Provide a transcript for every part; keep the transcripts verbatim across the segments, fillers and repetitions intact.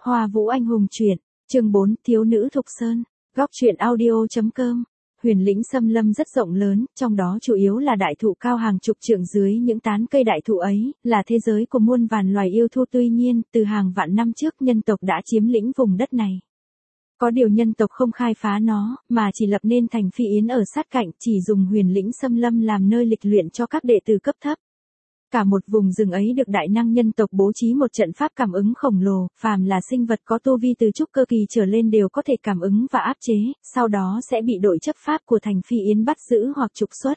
Hoa Vũ Anh hùng truyện, chương bốn, Thiếu nữ Thục Sơn, góc truyện audio.com. Huyền lĩnh xâm lâm rất rộng lớn, trong đó chủ yếu là đại thụ cao hàng chục trượng, dưới những tán cây đại thụ ấy, là thế giới của muôn vàn loài yêu thú. Tuy nhiên, từ hàng vạn năm trước nhân tộc đã chiếm lĩnh vùng đất này. Có điều nhân tộc không khai phá nó, mà chỉ lập nên thành Phi Yến ở sát cạnh, chỉ dùng huyền lĩnh xâm lâm làm nơi lịch luyện cho các đệ tử cấp thấp. Cả một vùng rừng ấy được đại năng nhân tộc bố trí một trận pháp cảm ứng khổng lồ, phàm là sinh vật có tu vi từ trúc cơ kỳ trở lên đều có thể cảm ứng và áp chế, sau đó sẽ bị đội chấp pháp của thành Phi Yến bắt giữ hoặc trục xuất.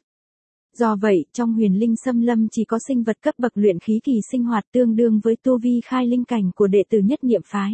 Do vậy, trong huyền linh xâm lâm chỉ có sinh vật cấp bậc luyện khí kỳ sinh hoạt tương đương với tu vi khai linh cảnh của đệ tử nhất niệm phái.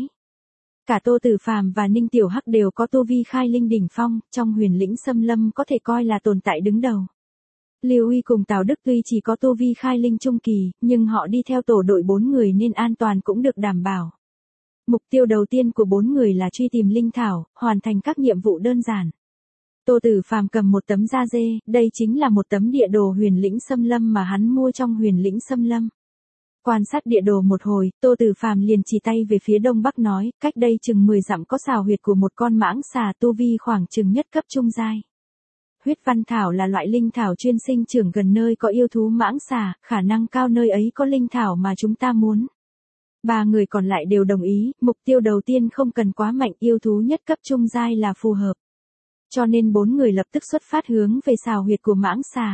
Cả Tô Tử Phàm và Ninh Tiểu Hắc đều có tu vi khai linh đỉnh phong, trong huyền lĩnh xâm lâm có thể coi là tồn tại đứng đầu. Lưu Uy cùng Tào Đức tuy chỉ có tu vi khai linh trung kỳ, nhưng họ đi theo tổ đội bốn người nên an toàn cũng được đảm bảo. Mục tiêu đầu tiên của bốn người là truy tìm linh thảo, hoàn thành các nhiệm vụ đơn giản. Tô Tử Phàm cầm một tấm da dê, đây chính là một tấm địa đồ huyền lĩnh xâm lâm mà hắn mua trong huyền lĩnh xâm lâm. Quan sát địa đồ một hồi, Tô Tử Phàm liền chỉ tay về phía đông bắc nói, cách đây chừng mười dặm có sào huyệt của một con mãng xà tu vi khoảng chừng nhất cấp trung giai. Huyết văn thảo là loại linh thảo chuyên sinh trưởng gần nơi có yêu thú mãng xà, khả năng cao nơi ấy có linh thảo mà chúng ta muốn. Ba người còn lại đều đồng ý, mục tiêu đầu tiên không cần quá mạnh, yêu thú nhất cấp trung giai là phù hợp. Cho nên bốn người lập tức xuất phát hướng về sào huyệt của mãng xà.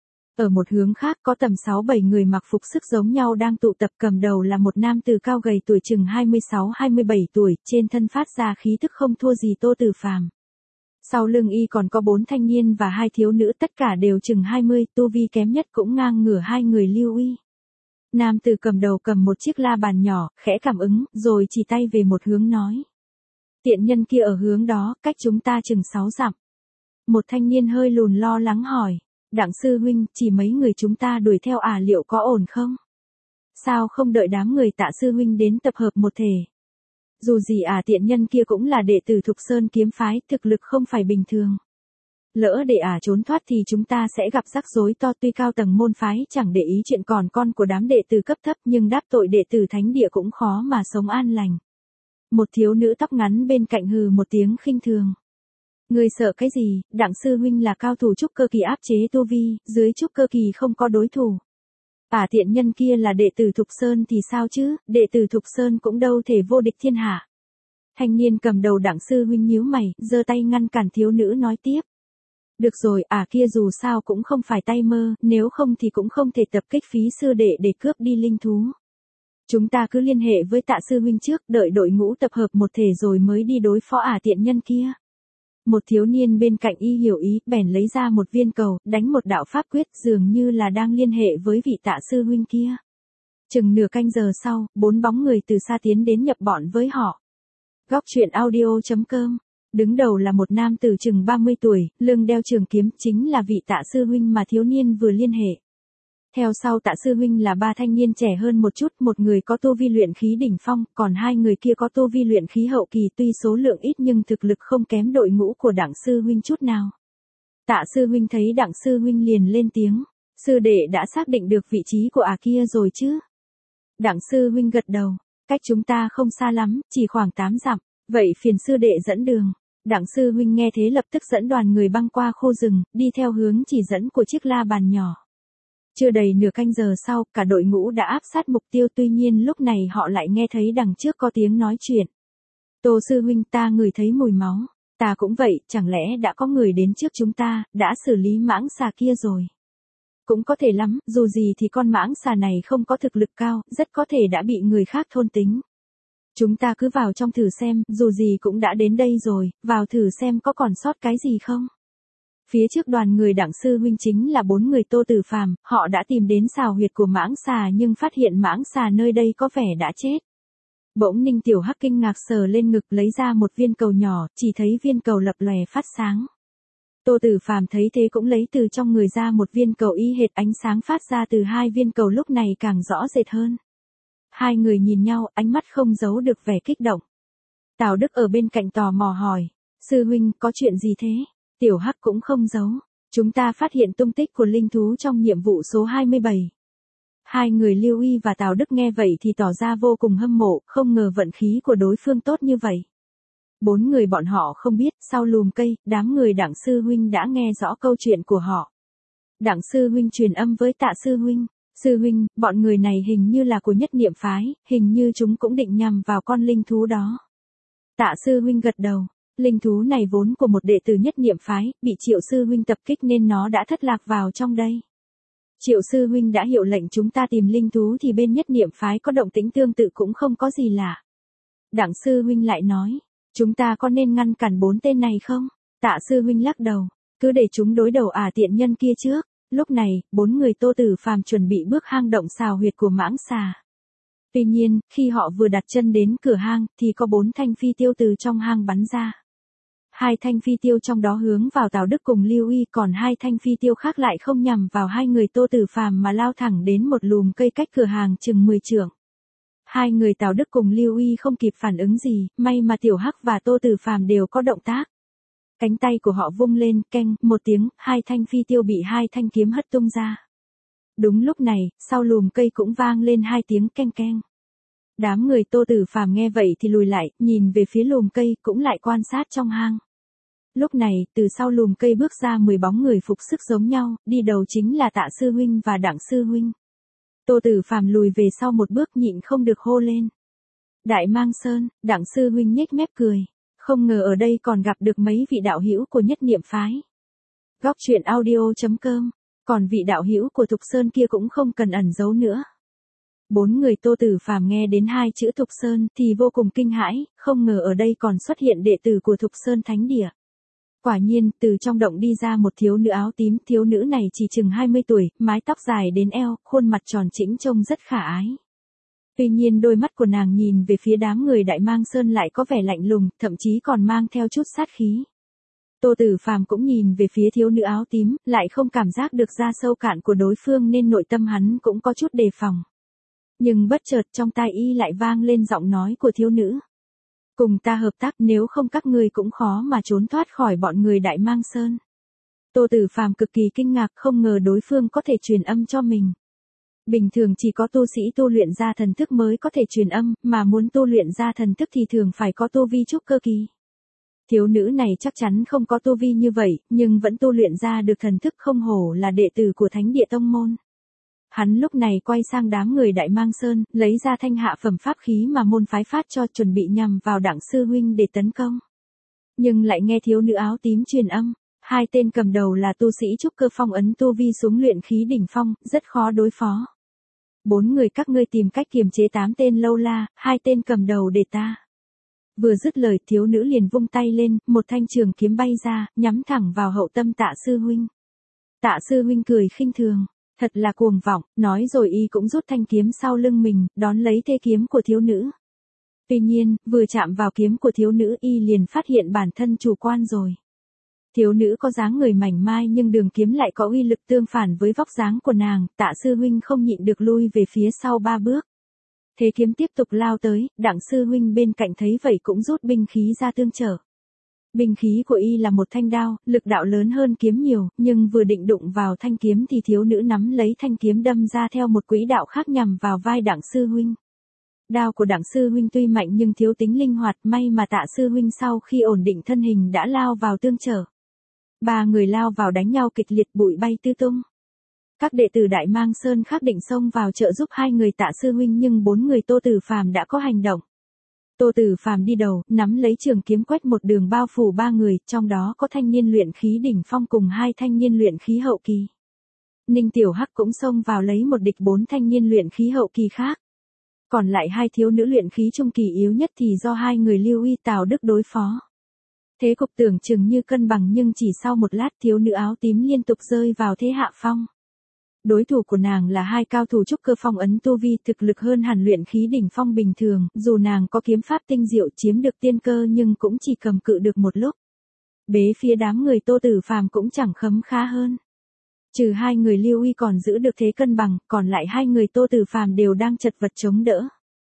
Ở một hướng khác có tầm sáu bảy người mặc phục sức giống nhau đang tụ tập, cầm đầu là một nam tử cao gầy tuổi chừng hai mươi sáu hai mươi bảy tuổi, trên thân phát ra khí tức không thua gì Tô Tử Phàm. Sau lưng y còn có bốn thanh niên và hai thiếu nữ, tất cả đều chừng hai mươi, tu vi kém nhất cũng ngang ngửa hai người Lưu Uy. Nam tử cầm đầu cầm một chiếc la bàn nhỏ, khẽ cảm ứng, rồi chỉ tay về một hướng nói. Tiện nhân kia ở hướng đó, cách chúng ta chừng sáu dặm. Một thanh niên hơi lùn lo lắng hỏi. Đặng sư huynh, chỉ mấy người chúng ta đuổi theo à, liệu có ổn không? Sao không đợi đám người Tạ sư huynh đến tập hợp một thể? Dù gì à, tiện nhân kia cũng là đệ tử Thục Sơn kiếm phái, thực lực không phải bình thường. Lỡ để à trốn thoát thì chúng ta sẽ gặp rắc rối to. Tuy cao tầng môn phái chẳng để ý chuyện còn con của đám đệ tử cấp thấp, nhưng đáp tội đệ tử thánh địa cũng khó mà sống an lành. Một thiếu nữ tóc ngắn bên cạnh hừ một tiếng khinh thường. Người sợ cái gì, Đặng sư huynh là cao thủ trúc cơ kỳ áp chế tu vi, dưới trúc cơ kỳ không có đối thủ. À, tiện nhân kia là đệ tử Thục Sơn thì sao chứ, đệ tử Thục Sơn cũng đâu thể vô địch thiên hạ. Thanh niên cầm đầu Đặng sư huynh nhíu mày, giơ tay ngăn cản thiếu nữ nói tiếp. Được rồi, à kia dù sao cũng không phải tay mơ, nếu không thì cũng không thể tập kích phí sư đệ để cướp đi linh thú. Chúng ta cứ liên hệ với Tạ sư huynh trước, đợi đội ngũ tập hợp một thể rồi mới đi đối phó à tiện nhân kia. Một thiếu niên bên cạnh y hiểu ý, bèn lấy ra một viên cầu, đánh một đạo pháp quyết, dường như là đang liên hệ với vị Tạ sư huynh kia. Chừng nửa canh giờ sau, bốn bóng người từ xa tiến đến nhập bọn với họ. Góc truyện audio.com. Đứng đầu là một nam tử chừng ba mươi tuổi, lưng đeo trường kiếm, chính là vị Tạ sư huynh mà thiếu niên vừa liên hệ. Theo sau Tạ sư huynh là ba thanh niên trẻ hơn một chút, một người có tu vi luyện khí đỉnh phong, còn hai người kia có tu vi luyện khí hậu kỳ, tuy số lượng ít nhưng thực lực không kém đội ngũ của Đặng sư huynh chút nào. Tạ sư huynh thấy Đặng sư huynh liền lên tiếng, sư đệ đã xác định được vị trí của à kia rồi chứ? Đặng sư huynh gật đầu, cách chúng ta không xa lắm, chỉ khoảng tám dặm, vậy phiền sư đệ dẫn đường. Đặng sư huynh nghe thế lập tức dẫn đoàn người băng qua khu rừng, đi theo hướng chỉ dẫn của chiếc la bàn nhỏ. Chưa đầy nửa canh giờ sau, cả đội ngũ đã áp sát mục tiêu, tuy nhiên lúc này họ lại nghe thấy đằng trước có tiếng nói chuyện. Tô sư huynh, ta ngửi thấy mùi máu. Ta cũng vậy, chẳng lẽ đã có người đến trước chúng ta, đã xử lý mãng xà kia rồi. Cũng có thể lắm, dù gì thì con mãng xà này không có thực lực cao, rất có thể đã bị người khác thôn tính. Chúng ta cứ vào trong thử xem, dù gì cũng đã đến đây rồi, vào thử xem có còn sót cái gì không. Phía trước đoàn người Đặng sư huynh chính là bốn người Tô Tử Phàm, họ đã tìm đến sào huyệt của mãng xà nhưng phát hiện mãng xà nơi đây có vẻ đã chết. Bỗng Ninh Tiểu Hắc kinh ngạc sờ lên ngực lấy ra một viên cầu nhỏ, chỉ thấy viên cầu lập lòe phát sáng. Tô Tử Phàm thấy thế cũng lấy từ trong người ra một viên cầu y hệt, ánh sáng phát ra từ hai viên cầu lúc này càng rõ rệt hơn. Hai người nhìn nhau, ánh mắt không giấu được vẻ kích động. Tào Đức ở bên cạnh tò mò hỏi, sư huynh có chuyện gì thế? Tiểu Hắc cũng không giấu, chúng ta phát hiện tung tích của linh thú trong nhiệm vụ số hai mươi bảy. Hai người Lưu Y và Tào Đức nghe vậy thì tỏ ra vô cùng hâm mộ, không ngờ vận khí của đối phương tốt như vậy. Bốn người bọn họ không biết, sau lùm cây, đám người Đặng sư huynh đã nghe rõ câu chuyện của họ. Đặng sư huynh truyền âm với Tạ sư huynh. Sư huynh, bọn người này hình như là của nhất niệm phái, hình như chúng cũng định nhằm vào con linh thú đó. Tạ sư huynh gật đầu. Linh thú này vốn của một đệ tử nhất niệm phái, bị Triệu sư huynh tập kích nên nó đã thất lạc vào trong đây. Triệu sư huynh đã hiệu lệnh chúng ta tìm linh thú thì bên nhất niệm phái có động tĩnh tương tự cũng không có gì lạ. Đặng sư huynh lại nói, chúng ta có nên ngăn cản bốn tên này không? Tạ sư huynh lắc đầu, cứ để chúng đối đầu à tiện nhân kia trước. Lúc này, bốn người Tô Tử Phàm chuẩn bị bước hang động xào huyệt của mãng xà. Tuy nhiên, khi họ vừa đặt chân đến cửa hang, thì có bốn thanh phi tiêu từ trong hang bắn ra. Hai thanh phi tiêu trong đó hướng vào Tào Đức cùng Lưu Y, còn hai thanh phi tiêu khác lại không nhằm vào hai người Tô Tử Phàm mà lao thẳng đến một lùm cây cách cửa hàng chừng mười trượng. Hai người Tào Đức cùng Lưu Y không kịp phản ứng gì, may mà Tiểu Hắc và Tô Tử Phàm đều có động tác. Cánh tay của họ vung lên, keng, một tiếng, hai thanh phi tiêu bị hai thanh kiếm hất tung ra. Đúng lúc này, sau lùm cây cũng vang lên hai tiếng keng keng. Đám người Tô Tử Phàm nghe vậy thì lùi lại, nhìn về phía lùm cây, cũng lại quan sát trong hang. Lúc này, từ sau lùm cây bước ra mười bóng người phục sức giống nhau, đi đầu chính là Tạ sư huynh và Đặng sư huynh. Tô Tử Phàm lùi về sau một bước nhịn không được hô lên. Đại Mang Sơn, Đặng sư huynh nhếch mép cười. Không ngờ ở đây còn gặp được mấy vị đạo hữu của nhất niệm phái. Góc truyện audio chấm com, còn vị đạo hữu của Thục Sơn kia cũng không cần ẩn giấu nữa. Bốn người Tô Tử Phàm nghe đến hai chữ Thục Sơn thì vô cùng kinh hãi, không ngờ ở đây còn xuất hiện đệ tử của Thục Sơn Thánh Địa. Quả nhiên, từ trong động đi ra một thiếu nữ áo tím, thiếu nữ này chỉ chừng hai mươi tuổi, mái tóc dài đến eo, khuôn mặt tròn trĩnh trông rất khả ái. Tuy nhiên đôi mắt của nàng nhìn về phía đám người Đại Mang Sơn lại có vẻ lạnh lùng, thậm chí còn mang theo chút sát khí. Tô Tử Phàm cũng nhìn về phía thiếu nữ áo tím, lại không cảm giác được ra sâu cạn của đối phương nên nội tâm hắn cũng có chút đề phòng. Nhưng bất chợt trong tai y lại vang lên giọng nói của thiếu nữ. Cùng ta hợp tác, nếu không các ngươi cũng khó mà trốn thoát khỏi bọn người Đại Mang Sơn. Tô Tử Phàm cực kỳ kinh ngạc, không ngờ đối phương có thể truyền âm cho mình. Bình thường chỉ có tu sĩ tu luyện ra thần thức mới có thể truyền âm, mà muốn tu luyện ra thần thức thì thường phải có tu vi trúc cơ kỳ. Thiếu nữ này chắc chắn không có tu vi như vậy, nhưng vẫn tu luyện ra được thần thức, không hổ là đệ tử của Thánh Địa Tông Môn. Hắn lúc này quay sang đám người Đại Mang Sơn, lấy ra thanh hạ phẩm pháp khí mà môn phái phát cho, chuẩn bị nhằm vào Đặng sư huynh để tấn công. Nhưng lại nghe thiếu nữ áo tím truyền âm, hai tên cầm đầu là tu sĩ trúc cơ phong ấn tu vi xuống luyện khí đỉnh phong, rất khó đối phó. Bốn người các ngươi tìm cách kiềm chế tám tên lâu la, hai tên cầm đầu để ta. Vừa dứt lời, thiếu nữ liền vung tay lên, một thanh trường kiếm bay ra, nhắm thẳng vào hậu tâm Tạ sư huynh. Tạ sư huynh cười khinh thường, thật là cuồng vọng, nói rồi y cũng rút thanh kiếm sau lưng mình, đón lấy thê kiếm của thiếu nữ. Tuy nhiên, vừa chạm vào kiếm của thiếu nữ y liền phát hiện bản thân chủ quan rồi. Thiếu nữ có dáng người mảnh mai nhưng đường kiếm lại có uy lực tương phản với vóc dáng của nàng, Tạ sư huynh không nhịn được lui về phía sau ba bước. Thế kiếm tiếp tục lao tới, Đặng sư huynh bên cạnh thấy vậy cũng rút binh khí ra tương trợ. Binh khí của y là một thanh đao, lực đạo lớn hơn kiếm nhiều, nhưng vừa định đụng vào thanh kiếm thì thiếu nữ nắm lấy thanh kiếm đâm ra theo một quỹ đạo khác nhằm vào vai Đặng sư huynh. Đao của Đặng sư huynh tuy mạnh nhưng thiếu tính linh hoạt, may mà Tạ sư huynh sau khi ổn định thân hình đã lao vào tương trợ. Ba người lao vào đánh nhau kịch liệt, bụi bay tứ tung. Các đệ tử Đại Mang Sơn khác định xông vào trợ giúp hai người Tạ sư huynh nhưng bốn người Tô Tử Phàm đã có hành động. Tô Tử Phàm đi đầu, nắm lấy trường kiếm quét một đường bao phủ ba người, trong đó có thanh niên luyện khí đỉnh phong cùng hai thanh niên luyện khí hậu kỳ. Ninh Tiểu Hắc cũng xông vào lấy một địch bốn thanh niên luyện khí hậu kỳ khác. Còn lại hai thiếu nữ luyện khí trung kỳ yếu nhất thì do hai người Lưu Y Tào Đức đối phó. Thế cục tưởng chừng như cân bằng nhưng chỉ sau một lát thiếu nữ áo tím liên tục rơi vào thế hạ phong. Đối thủ của nàng là hai cao thủ trúc cơ phong ấn tu vi, thực lực hơn hẳn luyện khí đỉnh phong bình thường, dù nàng có kiếm pháp tinh diệu chiếm được tiên cơ nhưng cũng chỉ cầm cự được một lúc. Bế phía đám người Tô Tử Phàm cũng chẳng khấm khá hơn. Trừ hai người Lưu Y còn giữ được thế cân bằng, còn lại hai người Tô Tử Phàm đều đang chật vật chống đỡ.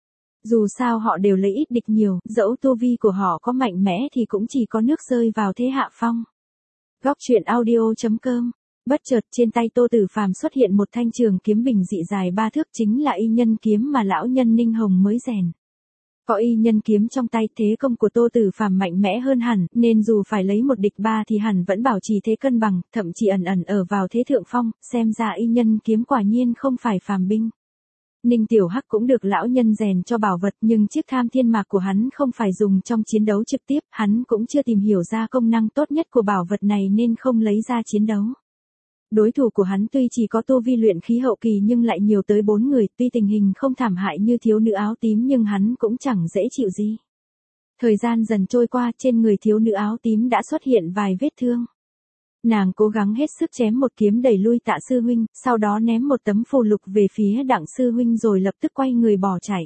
Dù sao họ đều lấy ít địch nhiều, dẫu tu vi của họ có mạnh mẽ thì cũng chỉ có nước rơi vào thế hạ phong. Góc truyện audio chấm com Bất chợt trên tay Tô Tử Phàm xuất hiện một thanh trường kiếm bình dị dài ba thước, chính là y nhân kiếm mà lão nhân Ninh Hồng mới rèn. Có y nhân kiếm trong tay, thế công của Tô Tử Phàm mạnh mẽ hơn hẳn, nên dù phải lấy một địch ba thì hẳn vẫn bảo trì thế cân bằng, thậm chí ẩn ẩn ở vào thế thượng phong, xem ra y nhân kiếm quả nhiên không phải phàm binh. Ninh Tiểu Hắc cũng được lão nhân rèn cho bảo vật, nhưng chiếc tham thiên mạc của hắn không phải dùng trong chiến đấu trực tiếp, hắn cũng chưa tìm hiểu ra công năng tốt nhất của bảo vật này nên không lấy ra chiến đấu. Đối thủ của hắn tuy chỉ có tu vi luyện khí hậu kỳ nhưng lại nhiều tới bốn người, tuy tình hình không thảm hại như thiếu nữ áo tím nhưng hắn cũng chẳng dễ chịu gì. Thời gian dần trôi qua, trên người thiếu nữ áo tím đã xuất hiện vài vết thương. Nàng cố gắng hết sức chém một kiếm đẩy lui Tạ sư huynh, sau đó ném một tấm phù lục về phía Đặng sư huynh rồi lập tức quay người bỏ chạy.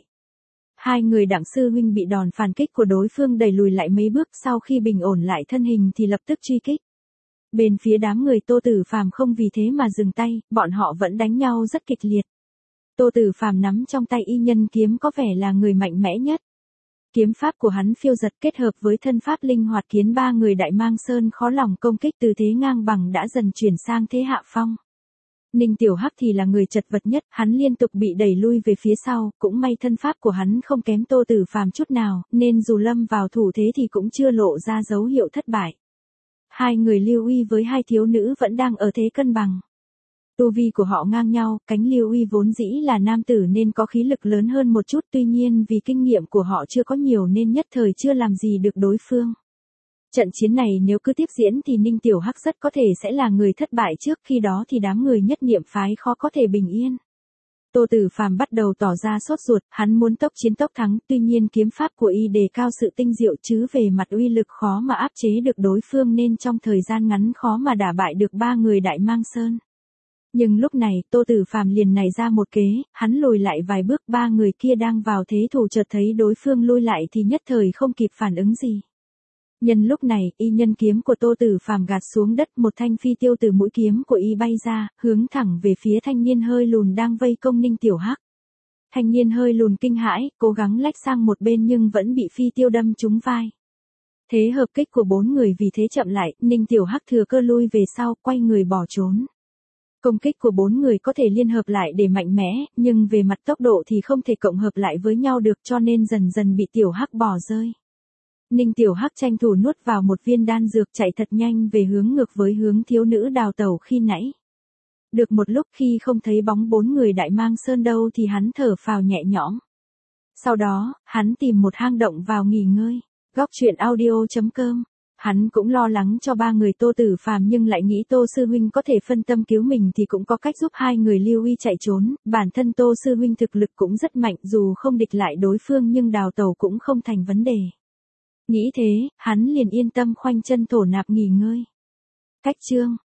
Hai người Đặng sư huynh bị đòn phản kích của đối phương đẩy lùi lại mấy bước, sau khi bình ổn lại thân hình thì lập tức truy kích. Bên phía đám người Tô Tử Phàm không vì thế mà dừng tay, bọn họ vẫn đánh nhau rất kịch liệt. Tô Tử Phàm nắm trong tay y nhân kiếm có vẻ là người mạnh mẽ nhất. Kiếm pháp của hắn phiêu dật kết hợp với thân pháp linh hoạt khiến ba người Đại Mang Sơn khó lòng công kích, từ thế ngang bằng đã dần chuyển sang thế hạ phong. Ninh Tiểu Hắc thì là người chật vật nhất, hắn liên tục bị đẩy lui về phía sau, cũng may thân pháp của hắn không kém Tô Tử Phàm chút nào, nên dù lâm vào thủ thế thì cũng chưa lộ ra dấu hiệu thất bại. Hai người Lưu Uy với hai thiếu nữ vẫn đang ở thế cân bằng. Tu vi của họ ngang nhau, cánh Lưu Uy vốn dĩ là nam tử nên có khí lực lớn hơn một chút, tuy nhiên vì kinh nghiệm của họ chưa có nhiều nên nhất thời chưa làm gì được đối phương. Trận chiến này nếu cứ tiếp diễn thì Ninh Tiểu Hắc rất có thể sẽ là người thất bại trước, khi đó thì đám người Nhất Niệm phái khó có thể bình yên. Tô Tử Phàm bắt đầu tỏ ra sốt ruột, hắn muốn tốc chiến tốc thắng, tuy nhiên kiếm pháp của y đề cao sự tinh diệu chứ về mặt uy lực khó mà áp chế được đối phương nên trong thời gian ngắn khó mà đả bại được ba người Đại Mang Sơn. Nhưng lúc này, Tô Tử Phàm liền nảy ra một kế, hắn lùi lại vài bước, ba người kia đang vào thế thủ chợt thấy đối phương lui lại thì nhất thời không kịp phản ứng gì. Nhân lúc này, y nhân kiếm của Tô Tử Phàm gạt xuống đất, một thanh phi tiêu từ mũi kiếm của y bay ra, hướng thẳng về phía thanh niên hơi lùn đang vây công Ninh Tiểu Hắc. Thanh niên hơi lùn kinh hãi, cố gắng lách sang một bên nhưng vẫn bị phi tiêu đâm trúng vai. Thế hợp kích của bốn người vì thế chậm lại, Ninh Tiểu Hắc thừa cơ lui về sau, quay người bỏ trốn. Công kích của bốn người có thể liên hợp lại để mạnh mẽ, nhưng về mặt tốc độ thì không thể cộng hợp lại với nhau được, cho nên dần dần bị Tiểu Hắc bỏ rơi. Ninh Tiểu Hắc tranh thủ nuốt vào một viên đan dược, chạy thật nhanh về hướng ngược với hướng thiếu nữ đào tẩu khi nãy. Được một lúc khi không thấy bóng bốn người Đại Mang Sơn đâu thì hắn thở phào nhẹ nhõm. Sau đó, hắn tìm một hang động vào nghỉ ngơi. Góc truyện audio chấm com. Hắn cũng lo lắng cho ba người Tô Tử Phàm nhưng lại nghĩ Tô sư huynh có thể phân tâm cứu mình thì cũng có cách giúp hai người Lưu Uy chạy trốn, bản thân Tô sư huynh thực lực cũng rất mạnh, dù không địch lại đối phương nhưng đào tẩu cũng không thành vấn đề. Nghĩ thế, hắn liền yên tâm khoanh chân thổ nạp nghỉ ngơi. Cách chương